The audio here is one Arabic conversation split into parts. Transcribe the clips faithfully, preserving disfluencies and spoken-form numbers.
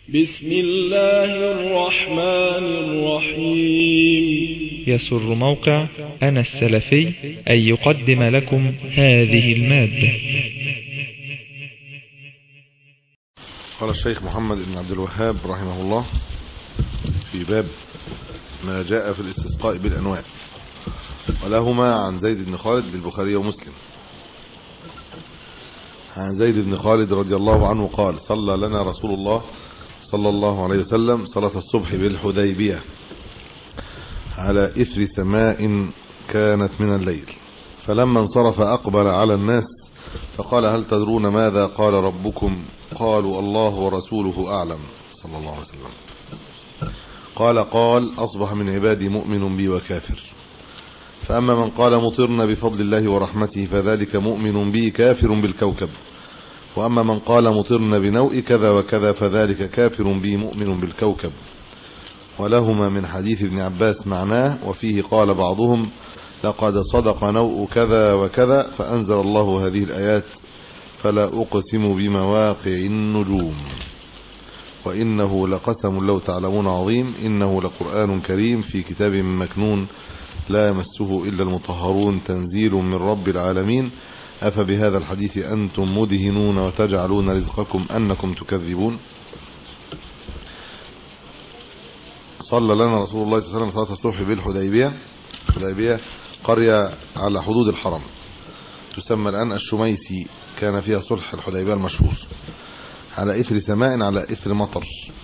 بسم الله الرحمن الرحيم. يسر موقع أنا السلفي أن يقدم لكم هذه المادة. قال الشيخ محمد بن عبد الوهاب رحمه الله في باب ما جاء في الاستسقاء بالأنواع، ولهما عن زيد بن خالد للبخاري ومسلم عن زيد بن خالد رضي الله عنه قال: صلى لنا رسول الله صلى الله عليه وسلم صلاة الصبح بالحديبية على إثر سماء كانت من الليل، فلما انصرف أقبل على الناس فقال: هل تدرون ماذا قال ربكم؟ قالوا: الله ورسوله أعلم صلى الله عليه وسلم. قال قال: أصبح من عبادي مؤمن بي وكافر، فأما من قال مطرنا بفضل الله ورحمته فذلك مؤمن بي كافر بالكوكب، وأما من قال مطرنا بنوء كذا وكذا فذلك كافر بي مؤمن بالكوكب. ولهما من حديث ابن عباس معناه، وفيه قال بعضهم: لقد صدق نوء كذا وكذا، فأنزل الله هذه الآيات: فلا أقسم بمواقع النجوم وإنه لقسم لو تعلمون عظيم، إنه لقرآن كريم في كتاب مكنون لا يمسه إلا المطهرون تنزيل من رب العالمين، أفبهذا الحديث أنتم مدهنون وتجعلون رزقكم أنكم تكذبون. صلى لنا رسول الله صلى الله عليه وسلم صلاة الصبح بالحديبية. الحديبية قرية على حدود الحرم تسمى الآن الشميسي، كان فيها صلح الحديبية المشهور، على إثر سماء على إثر مطر.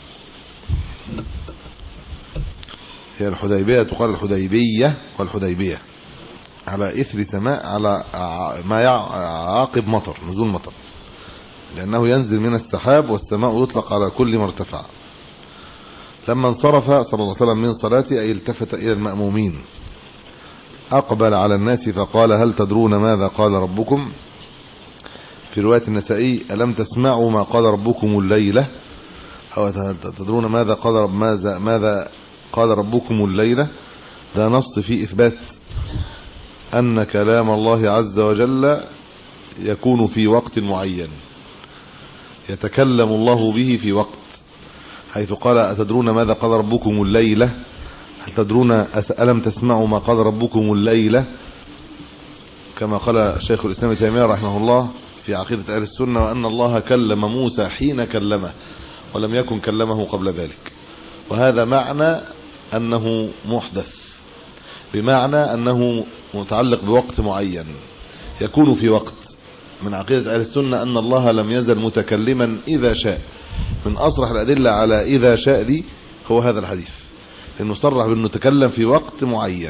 هي الحديبية تقال الحديبية والحديبية على إثر سماء، على ما يعاقب مطر، نزول مطر، لأنه ينزل من السحاب والسماء يطلق على كل ما ارتفع. لما انصرف صلى الله عليه وسلم من صلاته أي التفت إلى المأمومين أقبل على الناس فقال: هل تدرون ماذا قال ربكم؟ في رواية النسائي: ألم تسمعوا ما قال ربكم الليلة؟ أو تدرون ماذا قال ماذا ماذا قال ربكم الليلة؟ ده نص في إثبات أن كلام الله عز وجل يكون في وقت معين، يتكلم الله به في وقت، حيث قال: أتدرون ماذا قال ربكم الليلة؟ هل تدرون ألم تسمعوا ما قال ربكم الليلة؟ كما قال شيخ الإسلام ابن تيمية رحمه الله في عقيدة أهل السنة: وأن الله كلم موسى حين كلمه ولم يكن كلمه قبل ذلك. وهذا معنى أنه محدث، بمعنى أنه متعلق بوقت معين، يكون في وقت. من عقيدة أهل السنة أن الله لم يزل متكلما إذا شاء. من أصرح الأدلة على إذا شاء دي هو هذا الحديث، إنه صرح بأنه تكلم في وقت معين،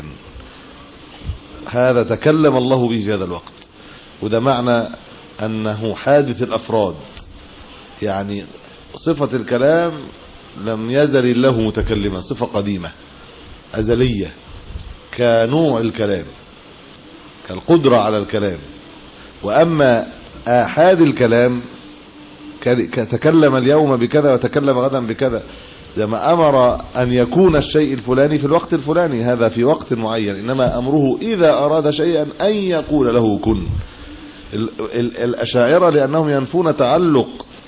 هذا تكلم الله به في هذا الوقت. وده معنى أنه حادث الأفراد، يعني صفة الكلام لم يزل الله متكلما، صفة قديمة أزلية، كنوع الكلام، كالقدرة على الكلام. وأما آحاد الكلام تكلم اليوم بكذا وتكلم غدا بكذا، لما أمر أن يكون الشيء الفلاني في الوقت الفلاني، هذا في وقت معين. إنما أمره إذا أراد شيئا أن يقول له كن. الأشاعرة لأنهم ينفون تعلق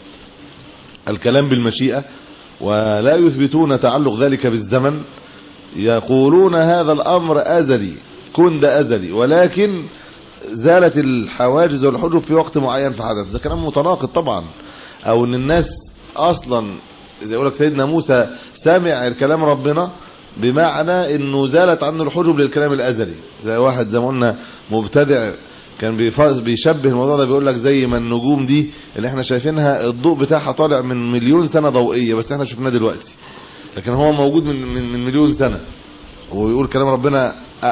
الكلام بالمشيئة ولا يثبتون تعلق ذلك بالزمن، يقولون هذا الأمر أزلي، كن ده أزلي، ولكن زالت الحواجز والحجب في وقت معين فحدث. ده كلام متناقض طبعا. أو أن الناس أصلا إذا يقول لك سيدنا موسى سمع الكلام ربنا، بمعنى أنه زالت عنه الحجب للكلام الأزلي. زي واحد زي ما قلنا مبتدع كان بيشبه الموضوع ده، بيقول لك زي ما النجوم دي اللي احنا شايفينها الضوء بتاعها طالع من مليون سنة ضوئية، بس احنا شفناه دلوقتي، لكن هو موجود من من مليون سنة، ويقول كلام ربنا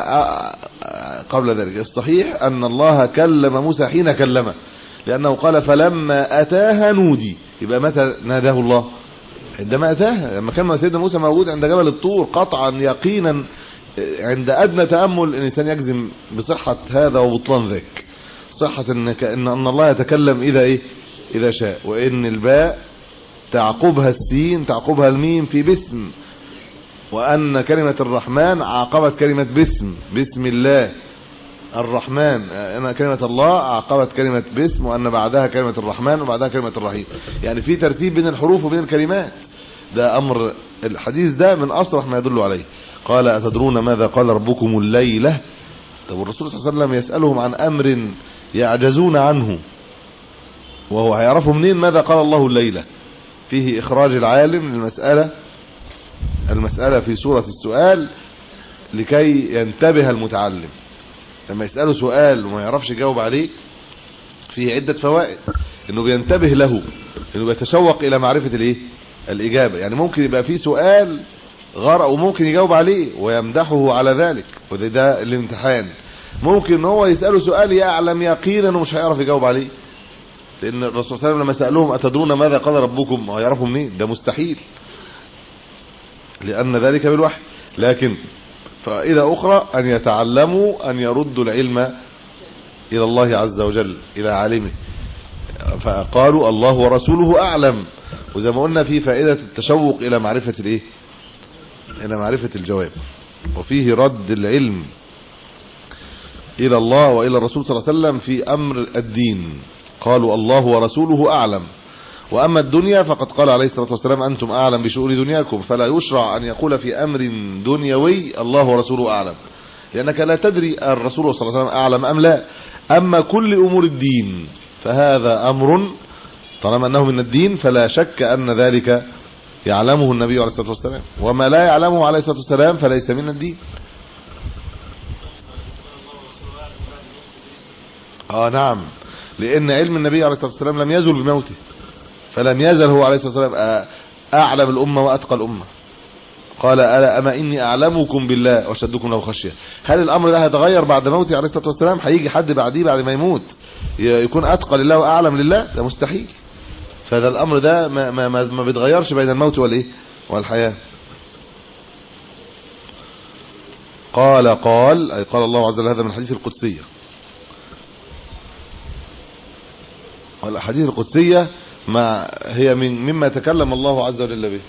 قبل ذلك. الصحيح أن الله كلم موسى حين كلمه، لأنه قال: فلما أتاها نودي. يبقى متى ناداه الله؟ عندما أتاها، لما كان سيدنا موسى موجود عند جبل الطور قطعا يقينا، عند أدنى تأمل الإنسان يجزم بصحة هذا وبطلان ذاك. صحة إن إن أن الله يتكلم إذا إيه؟ إذا شاء، وإن الباء تعقبها السين تعقبها الميم في باسم، وأن كلمة الرحمن عاقبت كلمة باسم، بسم الله الرحمن، أن كلمة الله عاقبت كلمة باسم، وأن بعدها كلمة الرحمن وبعدها كلمة الرحيم. يعني في ترتيب بين الحروف وبين الكلمات. ده امر الحديث ده من اصرح ما يدل عليه. قال أتدرون ماذا قال ربكم الليلة؟ طب الرسول صلى الله عليه وسلم يسألهم عن امر يعجزون عنه، وهو هيعرفوا منين ماذا قال الله الليلة؟ فيه اخراج العالم للمسألة المسألة في صورة السؤال لكي ينتبه المتعلم. لما يسأله سؤال وما يعرفش يجاوب عليه فيه عدة فوائد، انه بينتبه له، انه بيتشوق الى معرفة الايه الاجابة. يعني ممكن يبقى فيه سؤال غرق وممكن يجاوب عليه ويمدحه على ذلك، وده ده الامتحان. ممكن ان هو يسأله سؤال يعلم يقينا انه مش هيعرف يجاوب عليه، لان الرسول صلى الله عليه وسلم لما سألوهم أتدرون ماذا قال ربكم هيعرفوا منين؟ ده مستحيل، لأن ذلك بالوحي. لكن فائدة أخرى أن يتعلموا أن يردوا العلم إلى الله عز وجل، إلى عالمه، فقالوا الله ورسوله أعلم. وزي ما قلنا في فائدة التشوق إلى معرفة الإيه؟ إلى معرفة الجواب. وفيه رد العلم إلى الله وإلى الرسول صلى الله عليه وسلم في أمر الدين، قالوا الله ورسوله أعلم. وأما الدنيا فقد قال عليه الصلاة والسلام أنتم أعلم بشؤون دنياكم، فلا يشرع أن يقول في أمر دنيوي الله ورسوله أعلم، لأنك لا تدري الرسول صلى الله عليه وسلم أعلم أم لا. أما كل أمور الدين فهذا أمر طالما أنه من الدين فلا شك أن ذلك يعلمه النبي عليه الصلاة والسلام، وما لا يعلمه عليه الصلاة والسلام فليس من الدين. آه نعم، لأن علم النبي عليه الصلاة والسلام لم يزل بموته، فلم يزل هو عليه الصلاة والسلام أعلم الأمة وأتقى الأمة. قال ألا أما إني أعلمكم بالله وأشدكم له خشية. هل الأمر ده هيتغير بعد موته عليه الصلاة والسلام؟ هيجي حد بعديه بعد ما يموت يكون أتقى لله وأعلم لله؟ ده مستحيل. فهذا الأمر ده ما, ما, ما, ما بيتغيرش بين الموت والإيه والحياة. قال قال أي قال الله عز وجل، هذا من الحديث القدسية. الحديث القدسية ما هي من مما تكلم الله عز وجل به،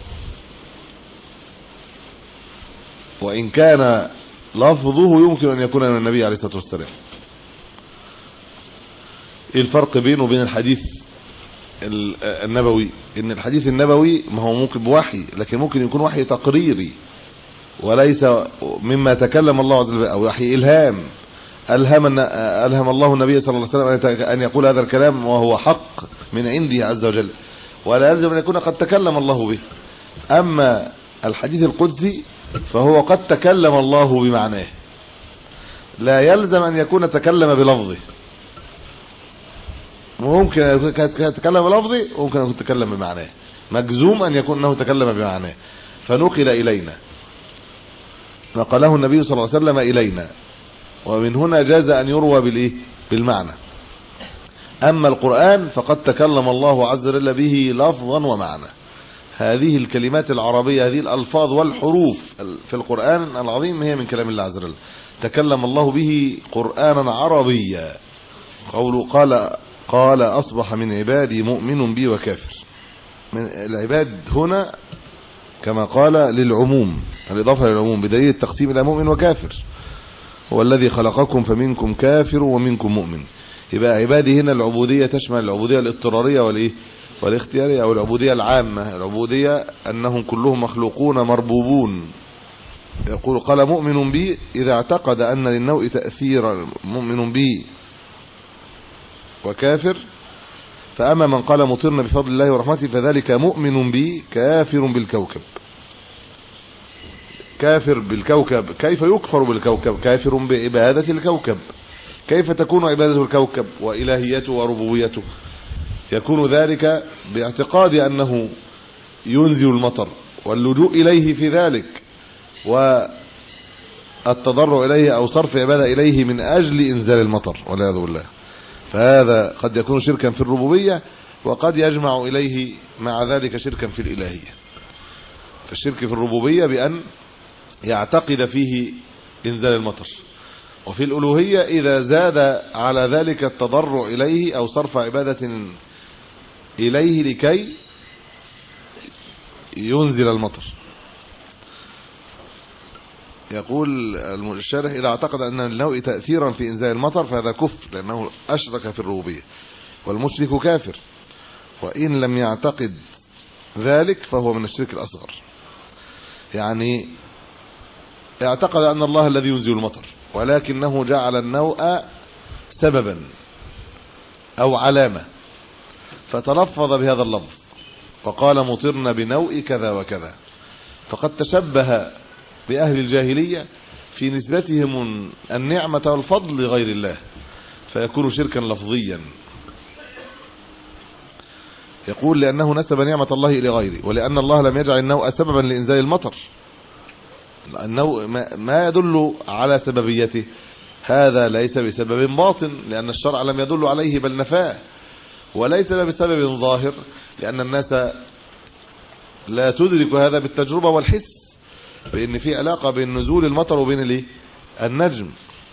وإن كان لفظه يمكن أن يكون من النبي عليه الصلاة والسلام. ايه الفرق بينه وبين الحديث النبوي؟ ان الحديث النبوي ما هو ممكن بوحي، لكن ممكن يكون وحي تقريري وليس مما تكلم الله عز وجل، او وحي الهام. ألهم, ألهم الله النبي صلى الله عليه وسلم أن يقول هذا الكلام وهو حق من عنده عز وجل، ولا يلزم أن يكون قد تكلم الله به. أما الحديث القدسي فهو قد تكلم الله بمعناه، لا يلزم أن يكون تكلم بلفظه. ممكن أن يتكلم بلفظه وممكن أن يتكلم بمعناه، مجزوم أن يكون أنه تكلم بمعناه. فنقل إلينا، نقله النبي صلى الله عليه وسلم إلينا، ومن هنا جاز أن يروى بالإيه؟ بالمعنى. أما القرآن فقد تكلم الله عز وجل به لفظا ومعنى. هذه الكلمات العربية، هذه الألفاظ والحروف في القرآن العظيم هي من كلام الله عز وجل، تكلم الله به قرآنا عربيا. قوله قال قال أصبح من عبادي مؤمن بي وكافر. من العباد هنا كما قال للعموم، الإضافة للعموم بدليل التقسيم إلى مؤمن وكافر. هو الذي خلقكم فمنكم كافر ومنكم مؤمن. يبقى عبادي هنا العبودية تشمل العبودية الاضطرارية والايه والاختيارية، او العبودية العامة. العبودية انهم كلهم مخلوقون مربوبون. يقول قال مؤمن بي اذا اعتقد ان للنوء تأثيرا، مؤمن بي وكافر. فاما من قال مطرنا بفضل الله ورحمته فذلك مؤمن بي كافر بالكوكب. كافر بالكوكب، كيف يكفر بالكوكب؟ كافر بعبادة الكوكب. كيف تكون عبادة الكوكب وإلهيته وربوبيته؟ يكون ذلك باعتقاد أنه ينزل المطر واللجوء إليه في ذلك، والتضرع إليه أو صرف عبادة إليه من أجل إنزال المطر والعياذ بالله. فهذا قد يكون شركا في الربوبية، وقد يجمع إليه مع ذلك شركا في الإلهية. فالشرك في الربوبية بأن يعتقد فيه إنزال المطر، وفي الألوهية إذا زاد على ذلك التضرع إليه أو صرف عبادة إليه لكي ينزل المطر. يقول الشارح إذا اعتقد أن النوء تأثيرا في إنزال المطر فهذا كفر، لأنه أشرك في الربوبية، والمشرك كافر. وإن لم يعتقد ذلك فهو من الشرك الأصغر. يعني اعتقد أن الله الذي ينزل المطر، ولكنه جعل النوء سببا أو علامة، فتلفظ بهذا اللفظ فقال مطرنا بنوء كذا وكذا، فقد تشبه بأهل الجاهلية في نسبتهم النعمة والفضل لغير الله، فيكون شركا لفظيا. يقول لأنه نسب نعمة الله إلى غيره، ولأن الله لم يجعل النوء سببا لإنزال المطر. النوء ما يدل على سببيته هذا ليس بسبب باطن، لأن الشرع لم يدل عليه بل نفاه، وليس بسبب ظاهر، لأن الناس لا تدرك هذا بالتجربة والحس، بأن في علاقة بين نزول المطر وبين النجم.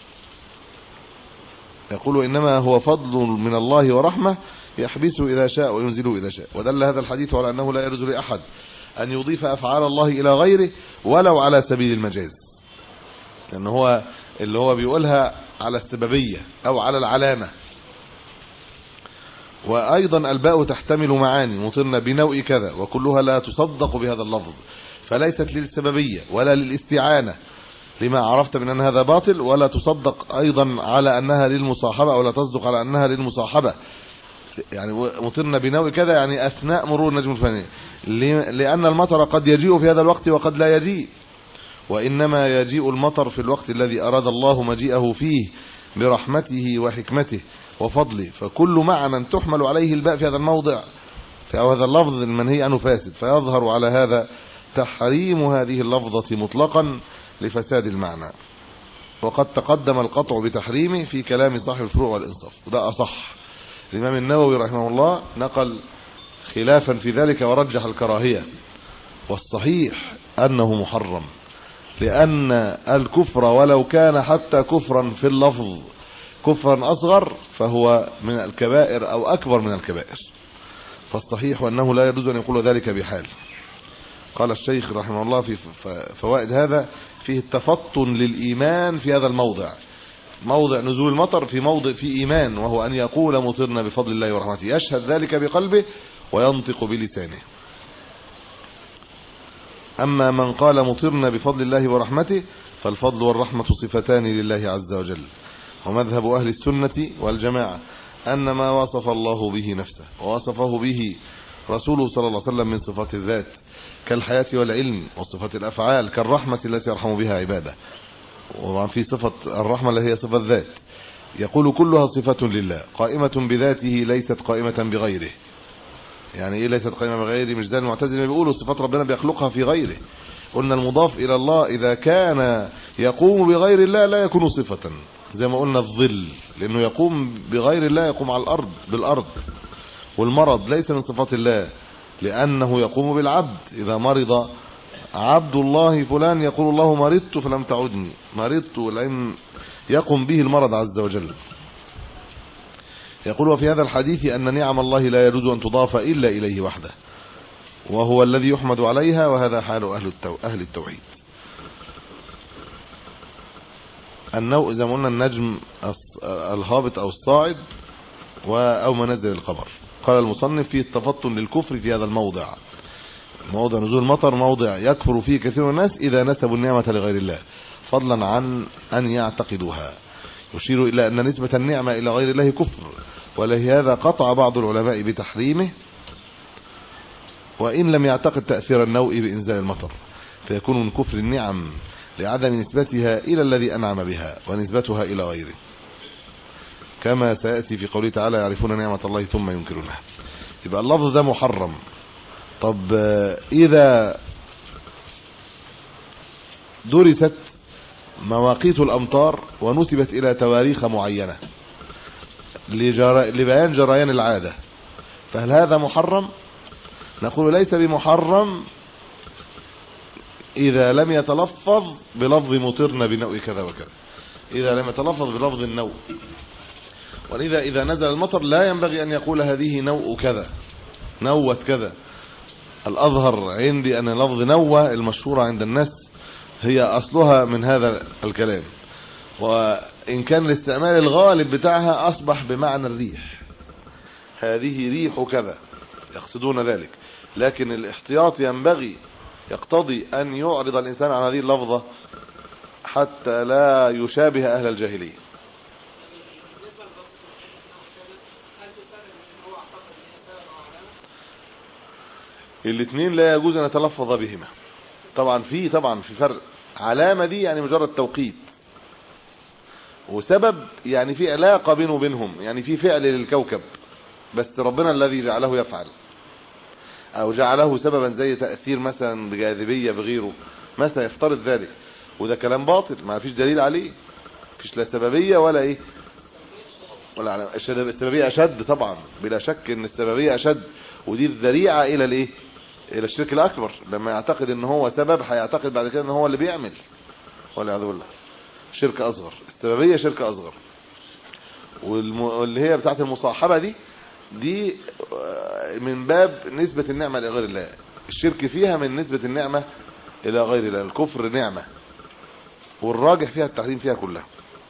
يقول إنما هو فضل من الله ورحمة يحبسه إذا شاء وينزله إذا شاء. ودل هذا الحديث على أنه لا يجوز لأحد أن يضيف أفعال الله إلى غيره ولو على سبيل المجاز، لأن هو اللي هو بيقولها على السببية أو على العلامة. وأيضا الباء تحتمل معاني، مطرنا بنوء كذا، وكلها لا تصدق بهذا اللفظ، فليست للسببية ولا للاستعانة لما عرفت من أن هذا باطل، ولا تصدق أيضا على أنها للمصاحبة، ولا تصدق على أنها للمصاحبة. يعني مطرنا بنوء كذا يعني أثناء مرور النجم الفلاني، لأن المطر قد يجيء في هذا الوقت وقد لا يجيء، وإنما يجيء المطر في الوقت الذي أراد الله مجيئه فيه برحمته وحكمته وفضله. فكل معنى تحمل عليه الباء في هذا الموضع في هذا اللفظ المنهي عنه فاسد، فيظهر على هذا تحريم هذه اللفظة مطلقا لفساد المعنى. وقد تقدم القطع بتحريمه في كلام صاحب الفروع والإنصاف، وده أصح. الإمام النووي رحمه الله نقل خلافا في ذلك ورجح الكراهية، والصحيح أنه محرم، لأن الكفر ولو كان حتى كفرا في اللفظ كفرا أصغر فهو من الكبائر أو أكبر من الكبائر، فالصحيح أنه لا يجوز أن يقول ذلك بحال. قال الشيخ رحمه الله في فوائد هذا فيه التفطن للإيمان في هذا الموضع، موضع نزول المطر في موضع في إيمان، وهو أن يقول مطرنا بفضل الله ورحمته، يشهد ذلك بقلبه وينطق بلسانه. أما من قال مطرنا بفضل الله ورحمته فالفضل والرحمة صفتان لله عز وجل. ومذهب أهل السنة والجماعة أن ما وصف الله به نفسه ووصفه به رسوله صلى الله عليه وسلم من صفات الذات كالحياة والعلم، وصفات الأفعال كالرحمة التي يرحم بها عباده، وطبعا في صفة الرحمة اللي هي صفة الذات، يقول كلها صفة لله قائمة بذاته ليست قائمة بغيره. يعني ايه ليست قائمة بغيره؟ مش زي المعتزلة بيقولوا صفات ربنا بيخلقها في غيره. قلنا المضاف إلى الله إذا كان يقوم بغير الله لا يكون صفة، زي ما قلنا الظل لأنه يقوم بغير الله يقوم على الأرض بالأرض، والمرض ليس من صفات الله لأنه يقوم بالعبد. إذا مرض عبد الله فلان يقول الله مرضت فلم تعدني، مرضت لأن يقوم به المرض عز وجل. يقول وفي هذا الحديث أن نعم الله لا يجوز أن تضاف إلا إليه وحده، وهو الذي يحمد عليها، وهذا حال أهل التو... أهل التوحيد. النوء زي ما قلنا النجم الهابط أو الصاعد أو منزل القمر. قال المصنف فيه التفطن للكفر في هذا الموضع، موضع نزول المطر موضع يكفر فيه كثير من الناس إذا نسبوا النعمة لغير الله فضلا عن أن يعتقدوها. يشير إلى أن نسبة النعمة إلى غير الله كفر، ولهذا قطع بعض العلماء بتحريمه وإن لم يعتقد تأثير النوء بإنزال المطر، فيكون من كفر النعم لعدم نسبتها إلى الذي أنعم بها ونسبتها إلى غيره، كما سيأتي في قوله تعالى يعرفون نعمة الله ثم ينكرونها. يبقى اللفظ ده محرم. طب إذا درست مواقيت الأمطار ونسبت إلى تواريخ معينة لبيان جريان العادة، فهل هذا محرم؟ نقول ليس بمحرم إذا لم يتلفظ بلفظ مطرنا بنوء كذا وكذا، إذا لم يتلفظ بلفظ النوء. ولذا إذا نزل المطر لا ينبغي أن يقول هذه نوء كذا، نوت كذا. الأظهر عندي أن لفظ نوة المشهورة عند الناس هي أصلها من هذا الكلام، وإن كان الاستعمال الغالب بتاعها أصبح بمعنى الريح، هذه ريح كذا يقصدون ذلك، لكن الاحتياط ينبغي يقتضي أن يعرض الإنسان عن هذه اللفظة حتى لا يشابه أهل الجاهلية. الاثنين لا يجوز أن يتلفظ بهما. طبعا في طبعا في فرق. علامة دي يعني مجرد توقيت، وسبب يعني في علاقة بينه وبينهم، يعني في فعل للكوكب بس ربنا الذي جعله يفعل، او جعله سببا زي تأثير مثلا بجاذبية بغيره مثلا، يفترض ذلك، وده كلام باطل ما فيش دليل عليه، فيش لا سببية ولا ايه ولا علامة. السببية اشد طبعا بلا شك ان السببية اشد، ودي الذريعة الى الايه الى الشرك الاكبر. لما يعتقد ان هو سبب هيعتقد بعد كده ان هو اللي بيعمل، والعياذ بالله. شرك اصغر، السببية شرك اصغر. واللي هي بتاعت المصاحبة دي دي من باب نسبة النعمة لغير الله، الشرك فيها من نسبة النعمة الى غير الله. الكفر نعمة، والراجح فيها التحريم فيها كلها.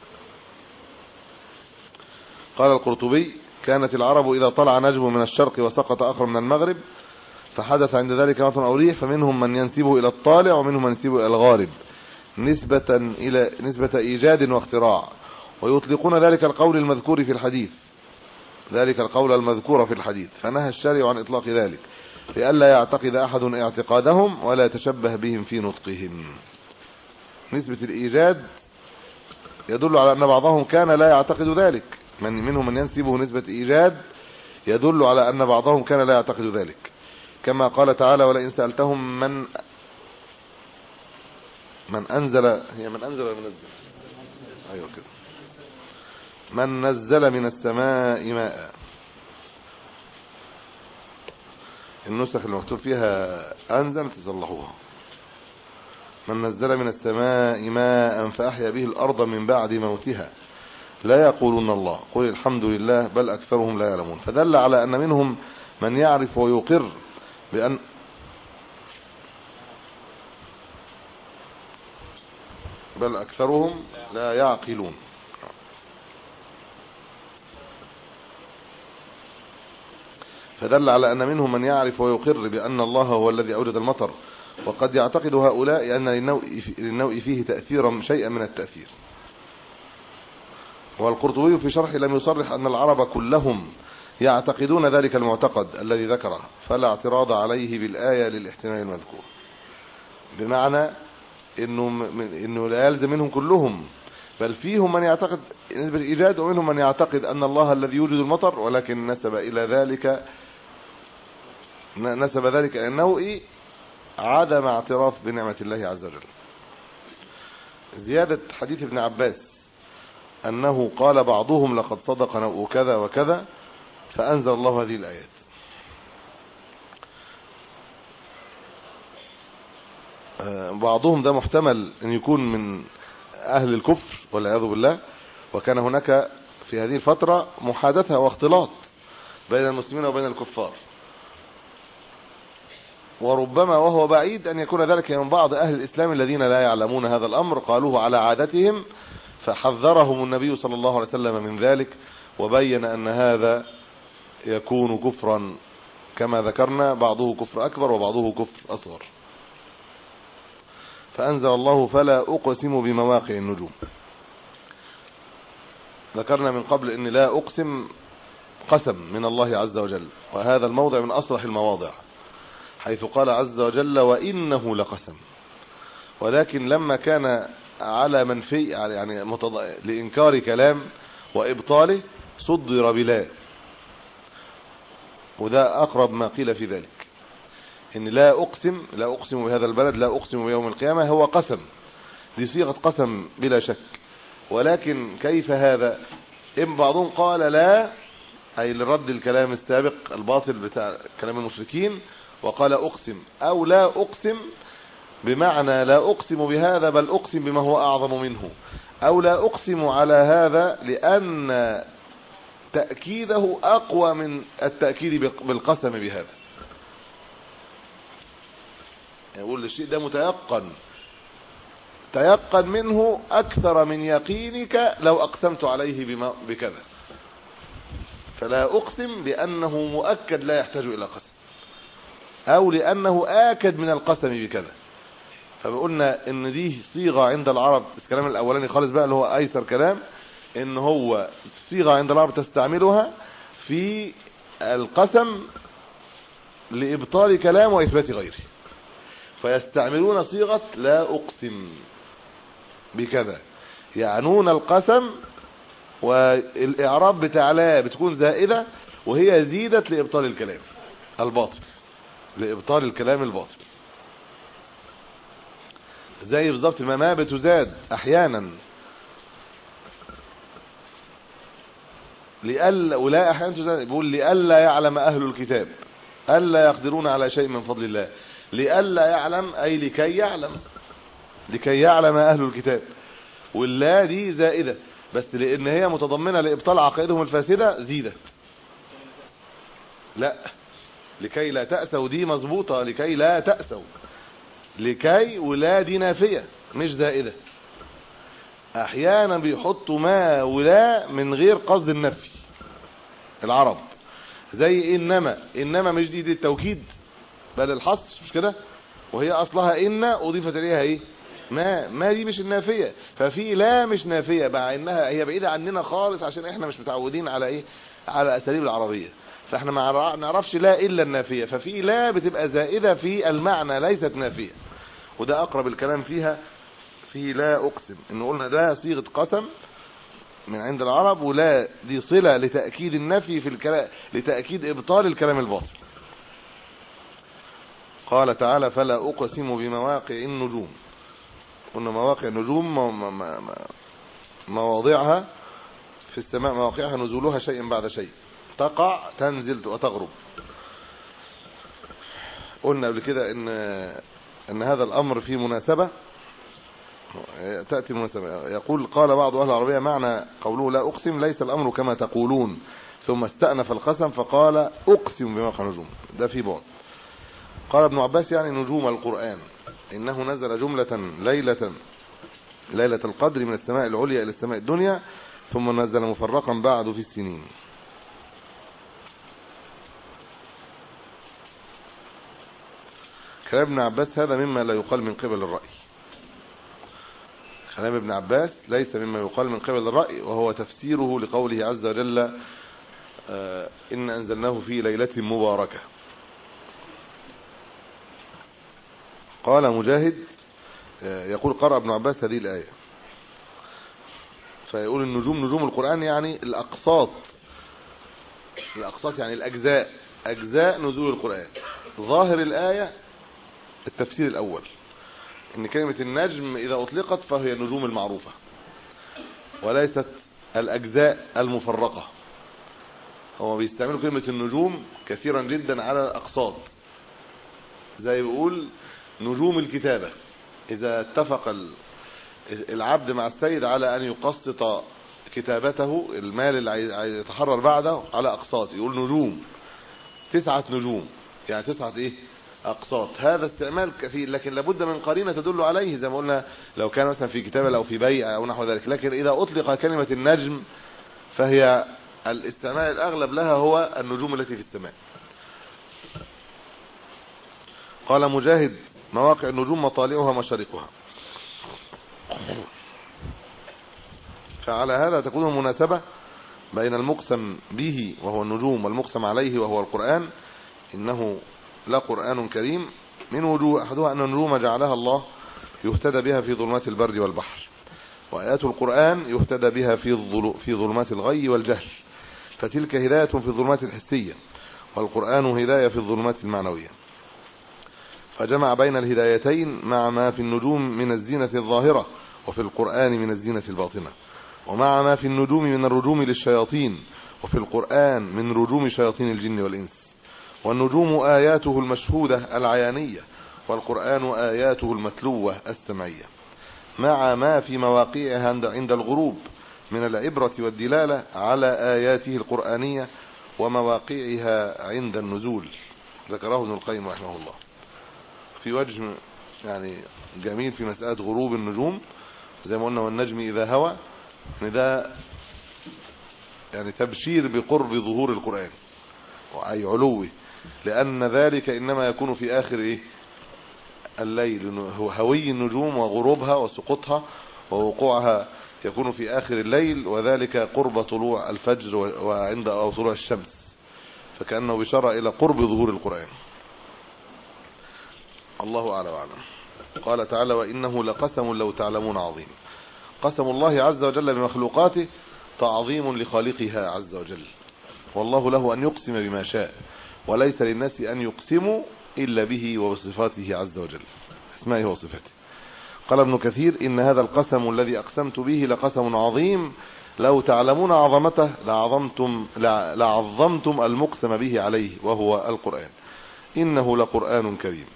قال القرطبي: كانت العرب إذا طلع نجم من الشرق وسقط آخر من المغرب فحدث عند ذلك مطر أو ريح، فمنهم من ينسبه إلى الطالع ومنهم من ينسبه إلى الغارب نسبة إلى نسبة إيجاد واختراع، ويطلقون ذلك القول المذكور في الحديث ذلك القول المذكور في الحديث فنهى الشارع عن إطلاق ذلك لئلا يعتقد أحد اعتقادهم ولا يتشبه بهم في نطقهم. نسبة الإيجاد يدل على أن بعضهم كان لا يعتقد ذلك، من منهم من ينسبه نسبة إيجاد يدل على أن بعضهم كان لا يعتقد ذلك، كما قال تعالى: ولئن سألتهم من من أنزل هي من أنزل من نزل أيوة كده من نزل من السماء ماء. النسخ اللي مكتوب فيها أنزل تصلحوها. من نزل من السماء ماء فأحيا به الأرض من بعد موتها لا يقولون الله قل الحمد لله بل أكثرهم لا يعلمون. فدل على أن منهم من يعرف ويقر بأن بل أكثرهم لا يعقلون. فدل على أن منهم من يعرف ويقر بأن الله هو الذي أوجد المطر، وقد يعتقد هؤلاء أن للنوء فيه تأثيرا شيئا من التأثير. والقرطبي في شرح لم يصرح أن العرب كلهم يعتقدون ذلك المعتقد الذي ذكره، فلا اعتراض عليه بالآية للاحتمال المذكور، بمعنى إنه, إنه لا يلزم منهم كلهم، بل فيهم من يعتقد نسبة الإيجاد ومنهم من يعتقد أن الله الذي يوجد المطر، ولكن نسب إلى ذلك نسب ذلك لأنه إيه عدم اعتراف بنعمة الله عز وجل. زيادة حديث ابن عباس أنه قال بعضهم لقد صدق نوء كذا وكذا فأنزل الله هذه الآيات. بعضهم ده محتمل أن يكون من أهل الكفر والعياذ بالله، وكان هناك في هذه الفترة محادثة واختلاط بين المسلمين وبين الكفار، وربما وهو بعيد أن يكون ذلك من بعض أهل الإسلام الذين لا يعلمون هذا الأمر قالوه على عادتهم، فحذرهم النبي صلى الله عليه وسلم من ذلك وبين أن هذا يكون كفرا كما ذكرنا، بعضه كفر أكبر وبعضه كفر أصغر. فأنزل الله فلا أقسم بمواقع النجوم. ذكرنا من قبل أن لا أقسم قسم من الله عز وجل، وهذا الموضع من أصلح المواضع، حيث قال عز وجل وإنه لقسم، ولكن لما كان على منفي يعني متض... لإنكار كلام وإبطاله صدر بلا، وده أقرب ما قيل في ذلك، إن لا أقسم لا أقسم بهذا البلد لا أقسم بيوم القيامة هو قسم، دي صيغة قسم بلا شك، ولكن كيف هذا؟ إن بعضهم قال لا أي لرد الكلام السابق الباطل بتاع كلام المشركين وقال أقسم، أو لا أقسم بمعنى لا أقسم بهذا بل أقسم بما هو أعظم منه، أو لا أقسم على هذا لأن تأكيده أقوى من التأكيد بالقسم بهذا. يقول الشيء ده متيقن تيقن منه أكثر من يقينك لو أقسمت عليه بما بكذا، فلا أقسم لأنه مؤكد لا يحتاج إلى قسم. او لانه اكد من القسم بكذا. فقلنا ان دي صيغه عند العرب، الكلام الاولاني خالص بقى اللي هو ايسر كلام، ان هو صيغه عند العرب تستعملها في القسم لابطال كلام واثبات غيره، فيستعملون صيغه لا اقسم بكذا، يعنون القسم، والاعراب بتاع لا بتكون زائده وهي زيدت لابطال الكلام الباطل، لابطال الكلام الباطل. زي بالظبط ما ما بتزاد احيانا لألا، ولا احيانا تزاد، بيقول لألا يعلم اهل الكتاب، الا يقدرون على شيء من فضل الله، لألا يعلم اي لكي يعلم، لكي يعلم اهل الكتاب. واللا دي زائده بس لان هي متضمنه لابطال عقائدهم الفاسده زيدت. لا لكي لا تأسوا دي مظبوطه، لكي لا تأسوا، لكي ولا دي نافيه مش زائده. احيانا بيحطوا ما ولا من غير قصد النفي العرب، زي انما، انما مش دي, دي التوكيد بل الحصر مش كده، وهي اصلها ان اضيفت اليها ايه ما، ما دي مش النافيه. ففي لا مش نافيه مع انها هي بعيده عننا خالص عشان احنا مش متعودين على ايه، على اساليب العربيه، فاحنا ما نعرفش لا الا النافيه. ففي لا بتبقى زائده في المعنى ليست نافيه، وده اقرب الكلام فيها في لا اقسم، ان قلنا ده صيغه قسم من عند العرب، ولا دي صله لتاكيد النفي في الكلام، لتاكيد ابطال الكلام الباطل. قال تعالى فلا اقسم بمواقع النجوم. قلنا مواقع النجوم مواضعها في السماء، مواقعها نزولها شيء بعد شيء، تقع تنزل وتغرب. قلنا قبل كده ان ان هذا الامر فيه مناسبه، تاتي المناسبه. يقول قال بعض اهل العربيه معنى قوله لا اقسم ليس الامر كما تقولون، ثم استأنف القسم فقال اقسم بمواقع النجوم، ده في بعض. قال ابن عباس يعني نجوم القرآن، انه نزل جملة ليلة ليلة القدر من السماء العليا الى السماء الدنيا، ثم نزل مفرقا بعد في السنين. كلام ابن عباس هذا مما لا يقال من قبل الرأي، كلام ابن عباس ليس مما يقال من قبل الرأي، وهو تفسيره لقوله عز وجل آه إن أنزلناه في ليلة مباركة. قال مجاهد آه يقول قرأ ابن عباس هذه الآية، فيقول النجوم نجوم القرآن يعني الأقساط، الأقساط يعني الأجزاء، أجزاء نزول القرآن. ظاهر الآية التفسير الأول ان كلمة النجم اذا اطلقت فهي النجوم المعروفة وليست الاجزاء المفرقة. هو بيستعملوا كلمة النجوم كثيرا جدا على الاقساط، زي بيقول نجوم الكتابة، اذا اتفق العبد مع السيد على ان يقسط كتابته المال اللي يتحرر بعده على اقساط، يقول نجوم، تسعة نجوم يعني تسعة ايه اقساط. هذا استعمال كثير، لكن لابد من قرينه تدل عليه، زي ما قلنا لو كان مثلا في كتابه او في بيع او نحو ذلك. لكن اذا اطلق كلمه النجم فهي الاستعمال الاغلب لها هو النجوم التي في السماء. قال مجاهد مواقع النجوم مطالعها مشارقها. فعلى هذا تكون المناسبه بين المقسم به وهو النجوم والمقسم عليه وهو القرآن، انه لقرآن كريم، من وجوه احدها ان النجوم جعلها الله يهتدى بها في ظلمات البر والبحر، وآيات القرآن يهتدى بها في في ظلمات الغي والجهل، فتلك هداية في الظلمات الحسية، والقرآن هداية في الظلمات المعنوية. فجمع بين الهدايتين مع ما في النجوم من الزينة الظاهرة وفي القرآن من الزينة الباطنة، ومع ما في النجوم من الرجوم للشياطين وفي القرآن من رجوم شياطين الجن والإنس. والنجوم آياته المشهودة العيانية، والقرآن آياته المتلوة السمعية، مع ما في مواقعها عند الغروب من العبرة والدلالة على آياته القرآنية ومواقعها عند النزول. ذكره ابن القيم رحمه الله في وجه يعني جميل في مسألة غروب النجوم، زي ما قلنا والنجم إذا هوى، ده يعني تبشير بقرب ظهور القرآن أي علوه، لأن ذلك إنما يكون في آخر إيه الليل، هو هوي النجوم وغروبها وسقوطها ووقوعها يكون في آخر الليل، وذلك قرب طلوع الفجر وعند أو طلوع الشمس، فكأنه بشرع إلى قرب ظهور القرآن. الله أعلى وأعلم. قال تعالى: وإنه لقسم لو تعلمون عظيم. قسم الله عز وجل بمخلوقاته تعظيم لخالقها عز وجل، والله له أن يقسم بما شاء، وليس للناس أن يقسموا إلا به وبصفاته عز وجل، اسمائه وصفاته. قال ابن كثير: إن هذا القسم الذي أقسمت به لقسم عظيم، لو تعلمون عظمته لعظمتم, لعظمتم المقسم به عليه وهو القرآن، إنه لقرآن كريم.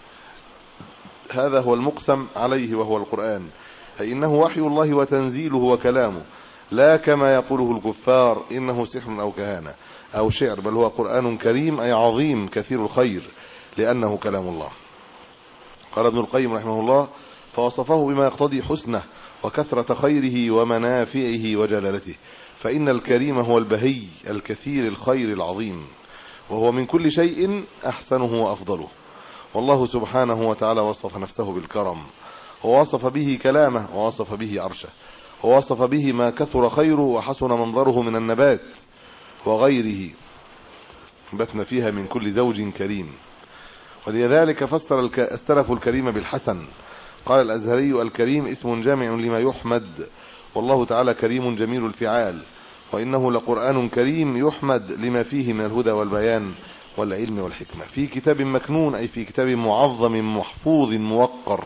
هذا هو المقسم عليه وهو القرآن، أي إنه وحي الله وتنزيله وكلامه، لا كما يقوله الكفار إنه سحر أو كهانة أو شعر، بل هو قرآن كريم أي عظيم كثير الخير لأنه كلام الله. قال ابن القيم رحمه الله: فوصفه بما يقتضي حسنه وكثرة خيره ومنافعه وجلالته، فإن الكريم هو البهي الكثير الخير العظيم، وهو من كل شيء أحسنه وأفضله. والله سبحانه وتعالى وصف نفسه بالكرم، ووصف به كلامه، ووصف به عرشه، ووصف به ما كثر خيره وحسن منظره من النبات وغيره بثنا فيها من كل زوج كريم. ولذلك فسر السلف الكريم بالحسن. قال الأزهري: الكريم اسم جامع لما يحمد، والله تعالى كريم جميل الفعال، وإنه لقرآن كريم يحمد لما فيه من الهدى والبيان والعلم والحكمة، في كتاب مكنون أي في كتاب معظم محفوظ موقر.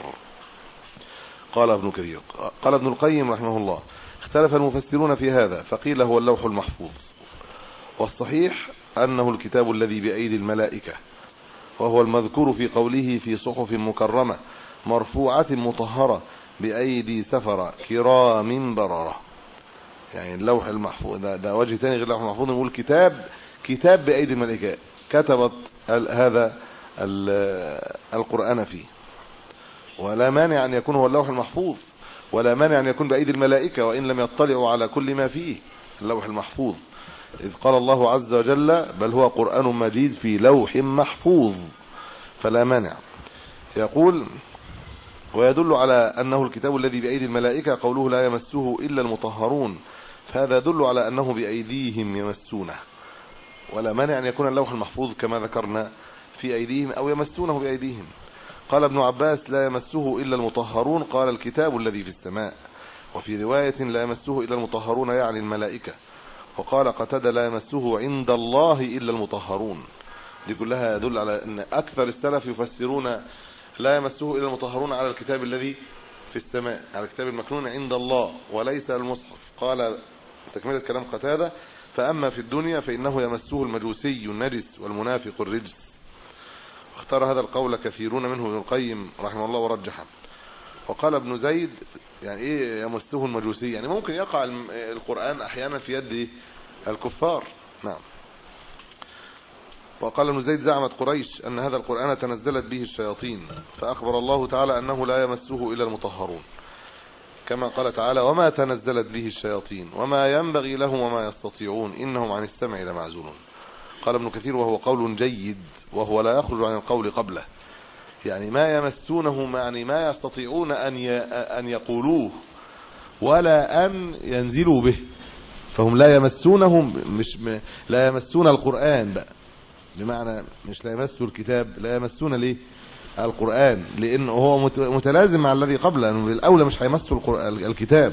قال ابن كثير. قال ابن القيم رحمه الله: اختلف المفسرون في هذا، فقيل هو اللوح المحفوظ، والصحيح أنه الكتاب الذي بأيدي الملائكة، وهو المذكور في قوله: في صحف مكرمة مرفوعة مطهرة بأيدي سفرة كرام بررة. يعني اللوح المحفوظ ده, ده وجه ثاني غير اللوح المحفوظ، نقول كتاب كتاب بأيدي الملائكة كتبت هذا القرآن فيه، ولا مانع أن يكون هو اللوح المحفوظ، ولا مانع أن يكون بأيدي الملائكة وإن لم يطلعوا على كل ما فيه اللوح المحفوظ، إذ قال الله عز وجل: بل هو قرآن مجيد في لوح محفوظ، فلا مانع. يقول: ويدل على أنه الكتاب الذي بأيدي الملائكة قوله لا يمسه إلا المطهرون، فهذا يدل على أنه بأيديهم يمسونه، ولا مانع أن يكون اللوح المحفوظ كما ذكرنا في أيديهم أو يمسونه بأيديهم. قال ابن عباس: لا يمسه إلا المطهرون، قال الكتاب الذي في السماء. وفي رواية: لا يمسه إلا المطهرون يعني الملائكة. وقال قتادة: لا يمسه عند الله إلا المطهرون. دي كلها يدل على أن أكثر السلف يفسرون لا يمسه إلا المطهرون على الكتاب الذي في السماء، على الكتاب المكنون عند الله وليس المصحف. قال تكملة كلام قتادة: فأما في الدنيا فإنه يمسه المجوسي النجس والمنافق الرجس. واختار هذا القول كثيرون منه ابن القيم رحمه الله ورجحه. وقال ابن زيد: يعني ايه يمسه المجوسي؟ يعني ممكن يقع القرآن احيانا في يد الكفار. نعم. وقال ابن زيد: زعمت قريش ان هذا القرآن تنزلت به الشياطين، فاخبر الله تعالى انه لا يمسه الا المطهرون، كما قال تعالى: وما تنزلت به الشياطين وما ينبغي لهم وما يستطيعون انهم عن السمع لمعزولون. قال ابن كثير: وهو قول جيد، وهو لا يخرج عن القول قبله، يعني ما يمسونه يعني ما يستطيعون أن أن يقولوه ولا أن ينزلوا به، فهم لا يمسونهم، مش لا يمسون القرآن بقى، بمعنى مش لا يمسوا الكتاب، لا يمسون ليه القرآن، لأنه هو متلازم مع الذي قبله، لأنه بالأولى مش هيمسوا الكتاب.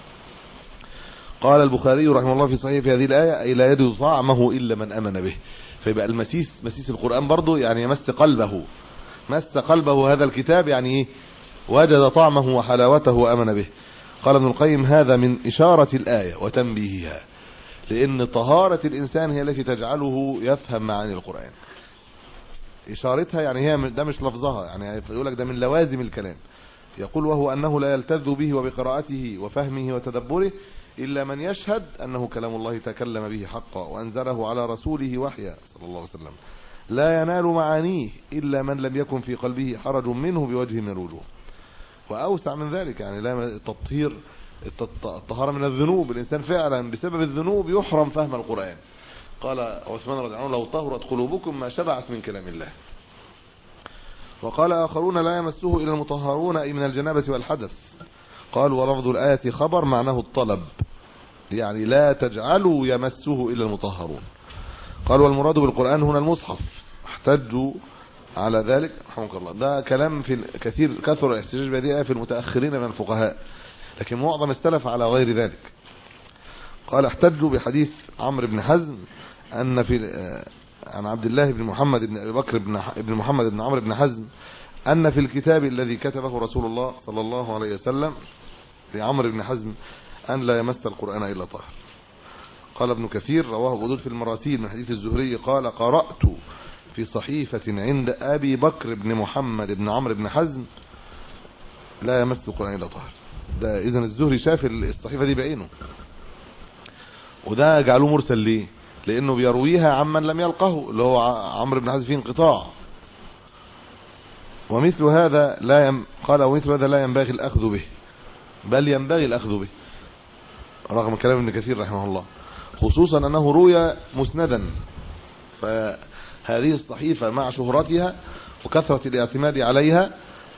قال البخاري رحمه الله في صحيح في هذه الآية: أي لا يجد طعمه إلا من أمن به، فيبقى المسيس مسيس القرآن برضه يعني يمس قلبه، مس قلبه هذا الكتاب، يعني ايه؟ وجد طعمه وحلاوته وأمن به. قال ابن القيم: هذا من إشارة الآية وتنبيهها، لأن طهارة الإنسان هي التي تجعله يفهم معاني القرآن. إشارتها يعني هي ده مش لفظها، يعني يقول لك ده من لوازم الكلام. يقول: وهو أنه لا يلتذ به وبقراءته وفهمه وتدبره إلا من يشهد أنه كلام الله تكلم به حقا وأنزله على رسوله وحيا صلى الله عليه وسلم، لا ينال معانيه إلا من لم يكن في قلبه حرج منه بوجه من الوجوه. وأوسع من ذلك، يعني لا التطهير الطهارة من الذنوب، الإنسان فعلا بسبب الذنوب يحرم فهم القرآن، قال عثمان رضي الله عنه لو طهرت قلوبكم ما شبعت من كلام الله. وقال آخرون لا يمسه إلا المطهرون أي من الجنابة والحدث. قال ولفظ الآية خبر معناه الطلب، يعني لا تجعلوا يمسه إلا المطهرون. قال والمراد بالقرآن هنا المصحف، احتجوا على ذلك رحمك الله. ده كلام في كثير كثر الاحتجاج بهذه الآية في المتأخرين من الفقهاء، لكن معظم السلف على غير ذلك. قال احتجوا بحديث عمرو بن حزم أن في عن عبد الله بن محمد بن أبي بكر بن محمد بن عمرو بن حزم أن في الكتاب الذي كتبه رسول الله صلى الله عليه وسلم لعمرو بن حزم أن لا يمس القرآن إلا طاهر. قال ابن كثير رواه أبو داود في المراسيل من حديث الزهري قال قرأت في صحيفة عند أبي بكر بن محمد بن عمرو بن حزم لا يمس القرآن إلا طاهر. ده إذن الزهري شاف الصحيفة دي بعينه، وده جعلوه مرسل ليه؟ لأنه بيرويها عمن لم يلقه اللي هو عمرو بن حزم فيه انقطاع. ومثل هذا لا يم... قال ومثل هذا لا ينبغي الأخذ به، بل ينبغي الأخذ به رغم كلام ابن كثير رحمه الله، خصوصا أنه روي مسندا. فهذه الصحيفة مع شهرتها وكثرة الاعتماد عليها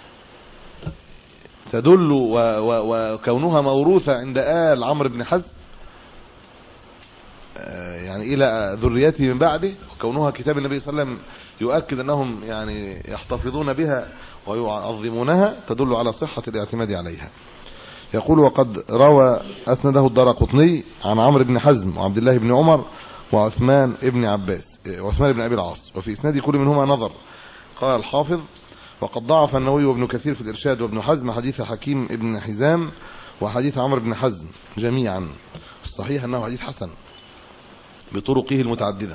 تدل و... و... وكونها موروثة عند آل عمرو بن حزم يعني إلى ذريته من بعده، وكونها كتاب النبي صلى الله عليه وسلم يؤكد أنهم يعني يحتفظون بها ويعظمونها تدل على صحة الاعتماد عليها. يقول وقد روى أسنده الدارقطني عن عمرو بن حزم وعبد الله بن عمر وعثمان بن عباس وعثمان بن أبي العاص، وفي إسناد كل منهما نظر. قال الحافظ وقد ضعف النووي وابن كثير في الإرشاد وابن حزم حديث حكيم ابن حزام وحديث عمرو بن حزم جميعا. الصحيح أنه حديث حسن بطرقه المتعددة،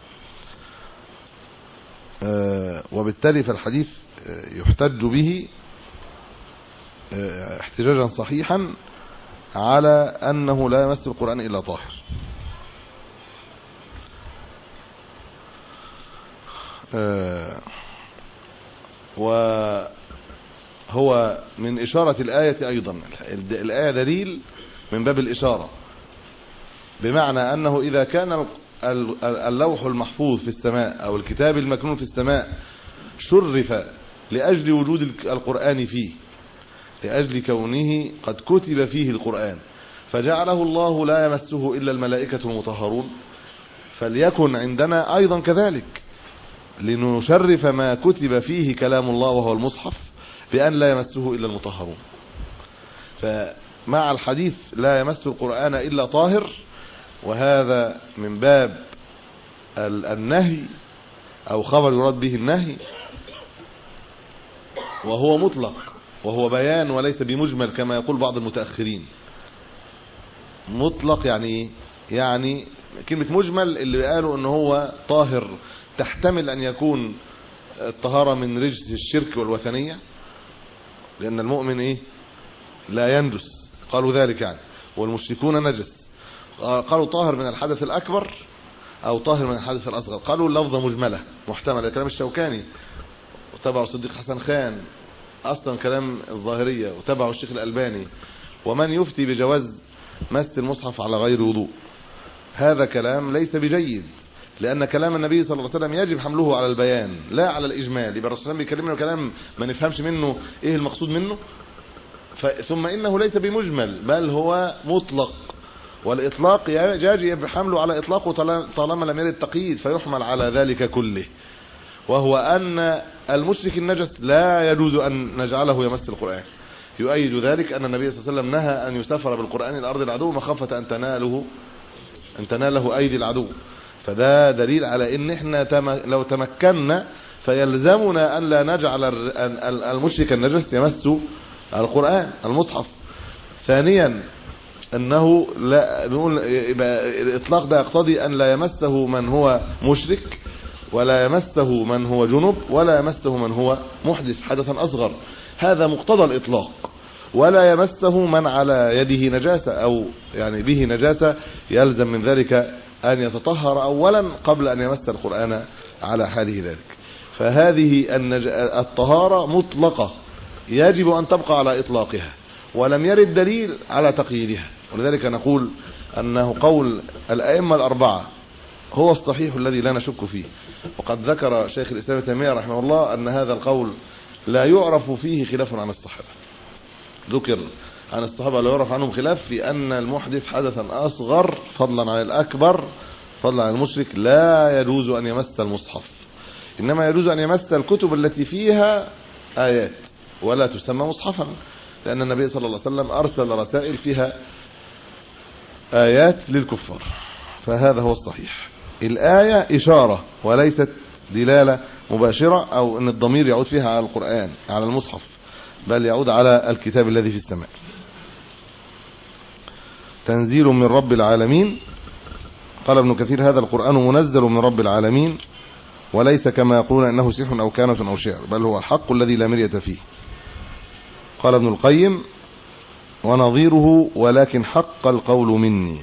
وبالتالي فالحديث يحتج به احتجاجا صحيحا على أنه لا يمس القرآن إلا طاهر. وهو من إشارة الآية أيضا، الآية دليل من باب الإشارة، بمعنى أنه إذا كان اللوح المحفوظ في السماء أو الكتاب المكنون في السماء شرف لأجل وجود القرآن فيه، لأجل كونه قد كتب فيه القرآن، فجعله الله لا يمسه إلا الملائكة المطهرون، فليكن عندنا أيضا كذلك لنشرف ما كتب فيه كلام الله وهو المصحف بأن لا يمسه إلا المطهرون. فمع الحديث لا يمس القرآن إلا طاهر، وهذا من باب النهي أو خبر يراد به النهي، وهو مطلق وهو بيان وليس بمجمل كما يقول بعض المتأخرين. مطلق يعني يعني كلمة مجمل اللي قالوا أنه هو طاهر تحتمل أن يكون الطهارة من رجس الشرك والوثنية، لأن المؤمن إيه لا ينجس، قالوا ذلك يعني، والمشركون نجس. قالوا طاهر من الحدث الأكبر أو طاهر من الحدث الأصغر. قالوا اللفظة مجملة محتملة، كلام الشوكاني وتبع الصديق حسن خان أصلا كلام الظاهرية وتبع الشيخ الألباني، ومن يفتي بجواز مس المصحف على غير وضوء. هذا كلام ليس بجيد، لأن كلام النبي صلى الله عليه وسلم يجب حمله على البيان لا على الإجمال. يبقى الرسول بيكلمنا كلام ما نفهمش منه إيه المقصود منه، ثم إنه ليس بمجمل بل هو مطلق، والإطلاق يجب حمله على إطلاقه طالما لم يرد تقييد فيحمل على ذلك كله، وهو أن المشرك النجس لا يجوز أن نجعله يمس القرآن. يؤيد ذلك أن النبي صلى الله عليه وسلم نهى أن يسافر بالقرآن إلى أرض العدو مخافة أن تناله أن تناله أيدي العدو. فده دليل على ان احنا تم لو تمكنا فيلزمنا ان لا نجعل المشرك النجس يمس القرآن المصحف. ثانيا انه لا نقول الاطلاق ده يقتضي ان لا يمسه من هو مشرك، ولا يمسه من هو جنب، ولا يمسه من هو محدث حدثا اصغر. هذا مقتضى الاطلاق. ولا يمسه من على يده نجاسة او يعني به نجاسة، يلزم من ذلك أن يتطهر أولا قبل أن يمس القرآن على حاله ذلك. فهذه الطهارة مطلقة يجب أن تبقى على إطلاقها، ولم يرد دليل على تقييدها. ولذلك نقول أنه قول الأئمة الأربعة هو الصحيح الذي لا نشك فيه. وقد ذكر شيخ الإسلام ابن تيمية رحمه الله أن هذا القول لا يعرف فيه خلاف عن الصحابة. ذكر عن الصحابة لا يعرف عنهم خلاف في أن المحدث حدثا أصغر فضلا عن الأكبر فضلا عن المشرك لا يجوز أن يمس المصحف، إنما يجوز أن يمس الكتب التي فيها آيات ولا تسمى مصحفا، لأن النبي صلى الله عليه وسلم أرسل رسائل فيها آيات للكفار. فهذا هو الصحيح. الآية إشارة وليست دلالة مباشرة أو أن الضمير يعود فيها على القرآن على المصحف، بل يعود على الكتاب الذي في السماء. تنزيل من رب العالمين. قال ابن كثير هذا القرآن منزل من رب العالمين وليس كما يقولون أنه سحر أو كانة أو شعر، بل هو الحق الذي لا مرية فيه. قال ابن القيم ونظيره ولكن حق القول مني.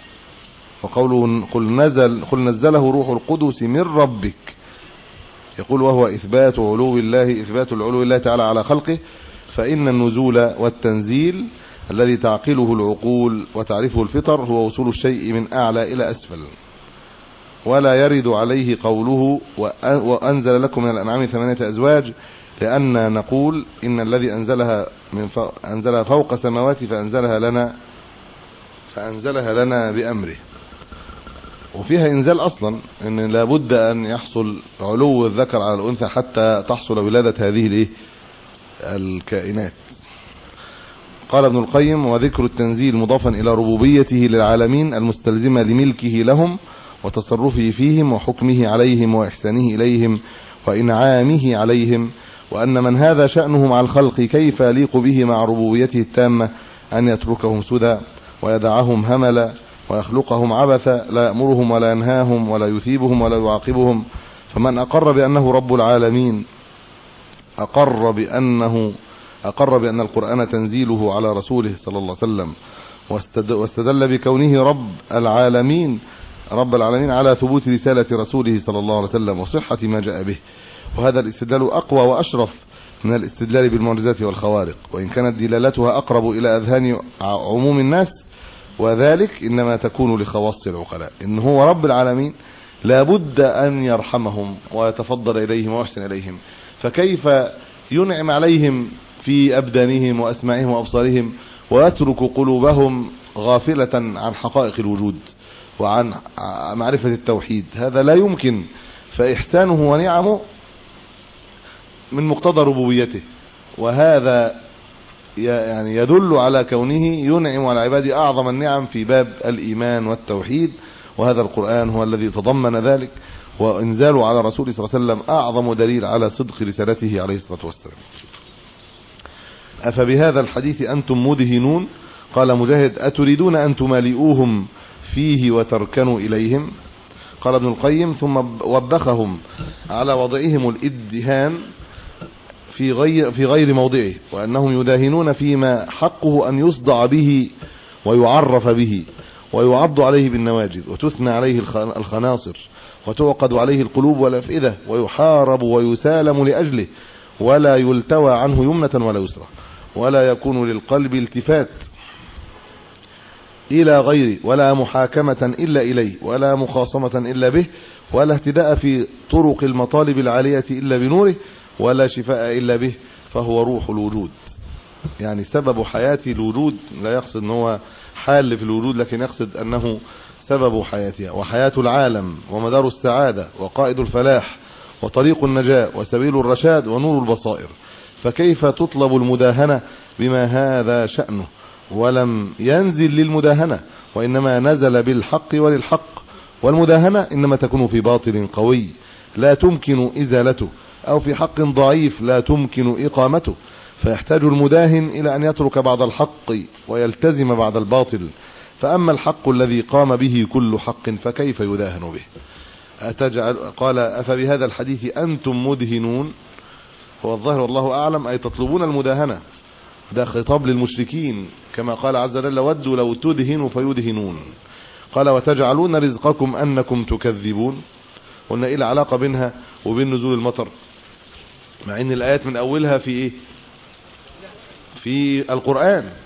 وقوله قل نزل قل نزله روح القدس من ربك، يقول وهو إثبات علو الله إثبات العلو الله تعالى على خلقه، فإن النزول والتنزيل الذي تعقله العقول وتعرفه الفطر هو وصول الشيء من أعلى إلى أسفل، ولا يرد عليه قوله وأنزل لكم من الأنعام ثمانية أزواج، لأن نقول إن الذي أنزلها من فوق أنزلها فوق السماوات فأنزلها لنا فأنزلها لنا بأمره. وفيها إنزال أصلا إن لابد أن يحصل علو الذكر على الأنثى حتى تحصل ولادة هذه الإيه الكائنات. قال ابن القيم وذكر التنزيل مضافا إلى ربوبيته للعالمين المستلزمة لملكه لهم وتصرفه فيهم وحكمه عليهم وإحسانه إليهم وإنعامه عليهم، وأن من هذا شأنه مع الخلق كيف يليق به مع ربوبيته التامة أن يتركهم سدى ويدعهم هملا ويخلقهم عبثا لا يأمرهم ولا ينهاهم ولا يثيبهم ولا يعاقبهم. فمن أقر بأنه رب العالمين أقر بأنه أقر بأن القرآن تنزيله على رسوله صلى الله عليه وسلم، واستدل بكونه رب العالمين رب العالمين على ثبوت رسالة رسوله صلى الله عليه وسلم وصحة ما جاء به. وهذا الاستدلال أقوى وأشرف من الاستدلال بالمعجزات والخوارق، وإن كانت دلالتها أقرب إلى أذهان عموم الناس، وذلك إنما تكون لخواص العقلاء. إن هو رب العالمين لابد أن يرحمهم ويتفضل إليهم ويحسن إليهم، فكيف ينعم عليهم في أبدانهم وأسماعهم وأبصارهم ويترك قلوبهم غافلة عن حقائق الوجود وعن معرفة التوحيد؟ هذا لا يمكن. فإحسانه ونعمه من مقتضى ربوبيته، وهذا يعني يدل على كونه ينعم على عباده أعظم النعم في باب الإيمان والتوحيد، وهذا القرآن هو الذي تضمن ذلك، وإنزاله على رسوله صلى الله عليه وسلم أعظم دليل على صدق رسالته عليه الصلاة والسلام. أفبهذا الحديث أنتم مدهنون؟ قال مجاهد أتريدون أن تمالئوهم فيه وتركنوا إليهم؟ قال ابن القيم ثم وبخهم على وضعهم الادهان في غير في غير موضعه، وأنهم يداهنون فيما حقه أن يصدع به ويعرف به ويعض عليه بالنواجذ وتثنى عليه الخناصر وتوقد عليه القلوب والأفئدة ويحارب ويسالم لأجله، ولا يلتوى عنه يمنة ولا يسرى، ولا يكون للقلب التفات إلى غيره، ولا محاكمة إلا إليه، ولا مخاصمة إلا به، ولا اهتداء في طرق المطالب العالية إلا بنوره، ولا شفاء إلا به، فهو روح الوجود. يعني سبب حياة الوجود، لا يقصد أنه حال في الوجود، لكن يقصد أنه سبب حياتها وحياة العالم ومدار السعادة وقائد الفلاح وطريق النجاة وسبيل الرشاد ونور البصائر. فكيف تطلب المداهنة بما هذا شأنه ولم ينزل للمداهنة، وإنما نزل بالحق وللحق، والمداهنة إنما تكون في باطل قوي لا تمكن إزالته، أو في حق ضعيف لا تمكن إقامته، فيحتاج المداهن إلى أن يترك بعض الحق ويلتزم بعض الباطل. فأما الحق الذي قام به كل حق فكيف يداهن به؟ أتجعل قال أفبهذا الحديث أنتم مدهنون، هو الظاهر والله أعلم أي تطلبون المداهنة، ده خطاب للمشركين كما قال عز وجل ودوا لو تدهنوا فيدهنون. قال وتجعلون رزقكم أنكم تكذبون. قلنا إيه العلاقة بينها وبين نزول المطر، مع ان الآيات من أولها في إيه؟ في القرآن،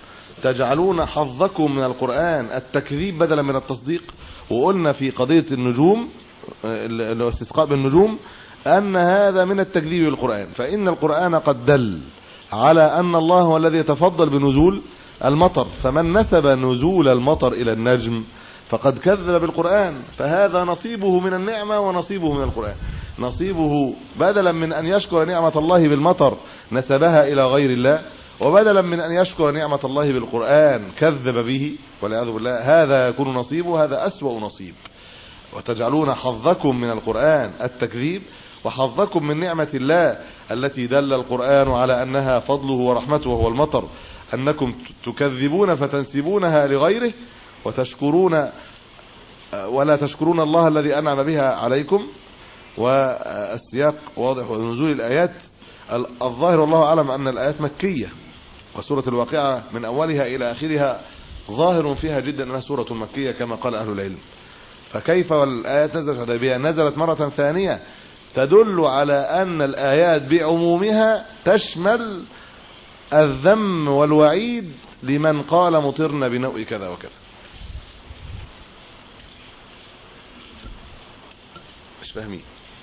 تجعلون حظكم من القرآن التكذيب بدلا من التصديق. وقلنا في قضية النجوم الاستسقاء بالنجوم أن هذا من التكذيب بالقرآن، فإن القرآن قد دل على أن الله هو الذي يتفضل بنزول المطر، فمن نسب نزول المطر إلى النجم فقد كذب بالقرآن، فهذا نصيبه من النعمة ونصيبه من القرآن. نصيبه بدلا من أن يشكر نعمة الله بالمطر نسبها إلى غير الله، وبدلا من أن يشكر نعمة الله بالقرآن كذب به والعياذ بالله. هذا يكون نصيبه، هذا أسوأ نصيب. وتجعلون حظكم من القرآن التكذيب، وحظكم من نعمة الله التي دل القرآن على أنها فضله ورحمته وهو المطر أنكم تكذبون فتنسبونها لغيره وتشكرون ولا تشكرون الله الذي أنعم بها عليكم. والسياق واضح ونزول الآيات الظاهر والله أعلم أن الآيات مكية، وسورة الواقعة من أولها إلى آخرها ظاهر فيها جدا أنها سورة مكية كما قال أهل العلم. فكيف والآيات نزلت في الحديبية نزلت مرة ثانية تدل على أن الآيات بعمومها تشمل الذم والوعيد لمن قال مطرنا بنوء كذا وكذا. مش فاهمين؟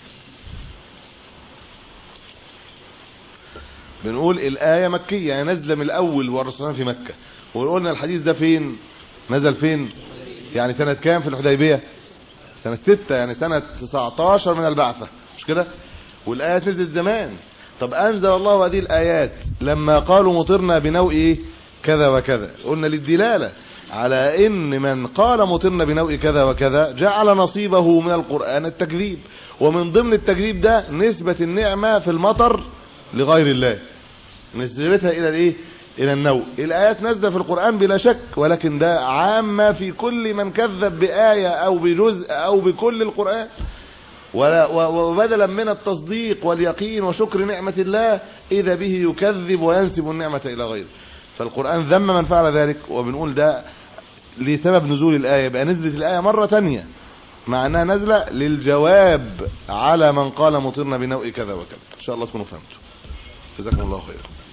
بنقول الآية مكية يعني نزل من الأول والرسول في مكة، وقلنا الحديث ده فين نزل فين يعني سنة كام في الحديبية؟ سنة ستة، يعني سنة تسعتاشر من البعثة، مش كده؟ والآيات نزلت زمان. طب أنزل الله هذه الآيات لما قالوا مطرنا بنوء إيه؟ كذا وكذا. قلنا للدلالة على إن من قال مطرنا بنوء كذا وكذا جعل نصيبه من القرآن التكذيب، ومن ضمن التكذيب ده نسبة النعمة في المطر لغير الله، نسبتها إلى الإيه؟ إلى النوء. الآيات نزل في القرآن بلا شك، ولكن ده عامة في كل من كذب بآية أو بجزء أو بكل القرآن، وبدلا من التصديق واليقين وشكر نعمة الله إذا به يكذب وينسب النعمة إلى غيره. فالقرآن ذم من فعل ذلك، وبنقول ده لسبب نزول الآية، بقى نزلت الآية مرة تانية مع أنها نزلة للجواب على من قال مطرنا بنوء كذا وكذا. إن شاء الله تكونوا فهمتوا. جزاكم الله خيرا.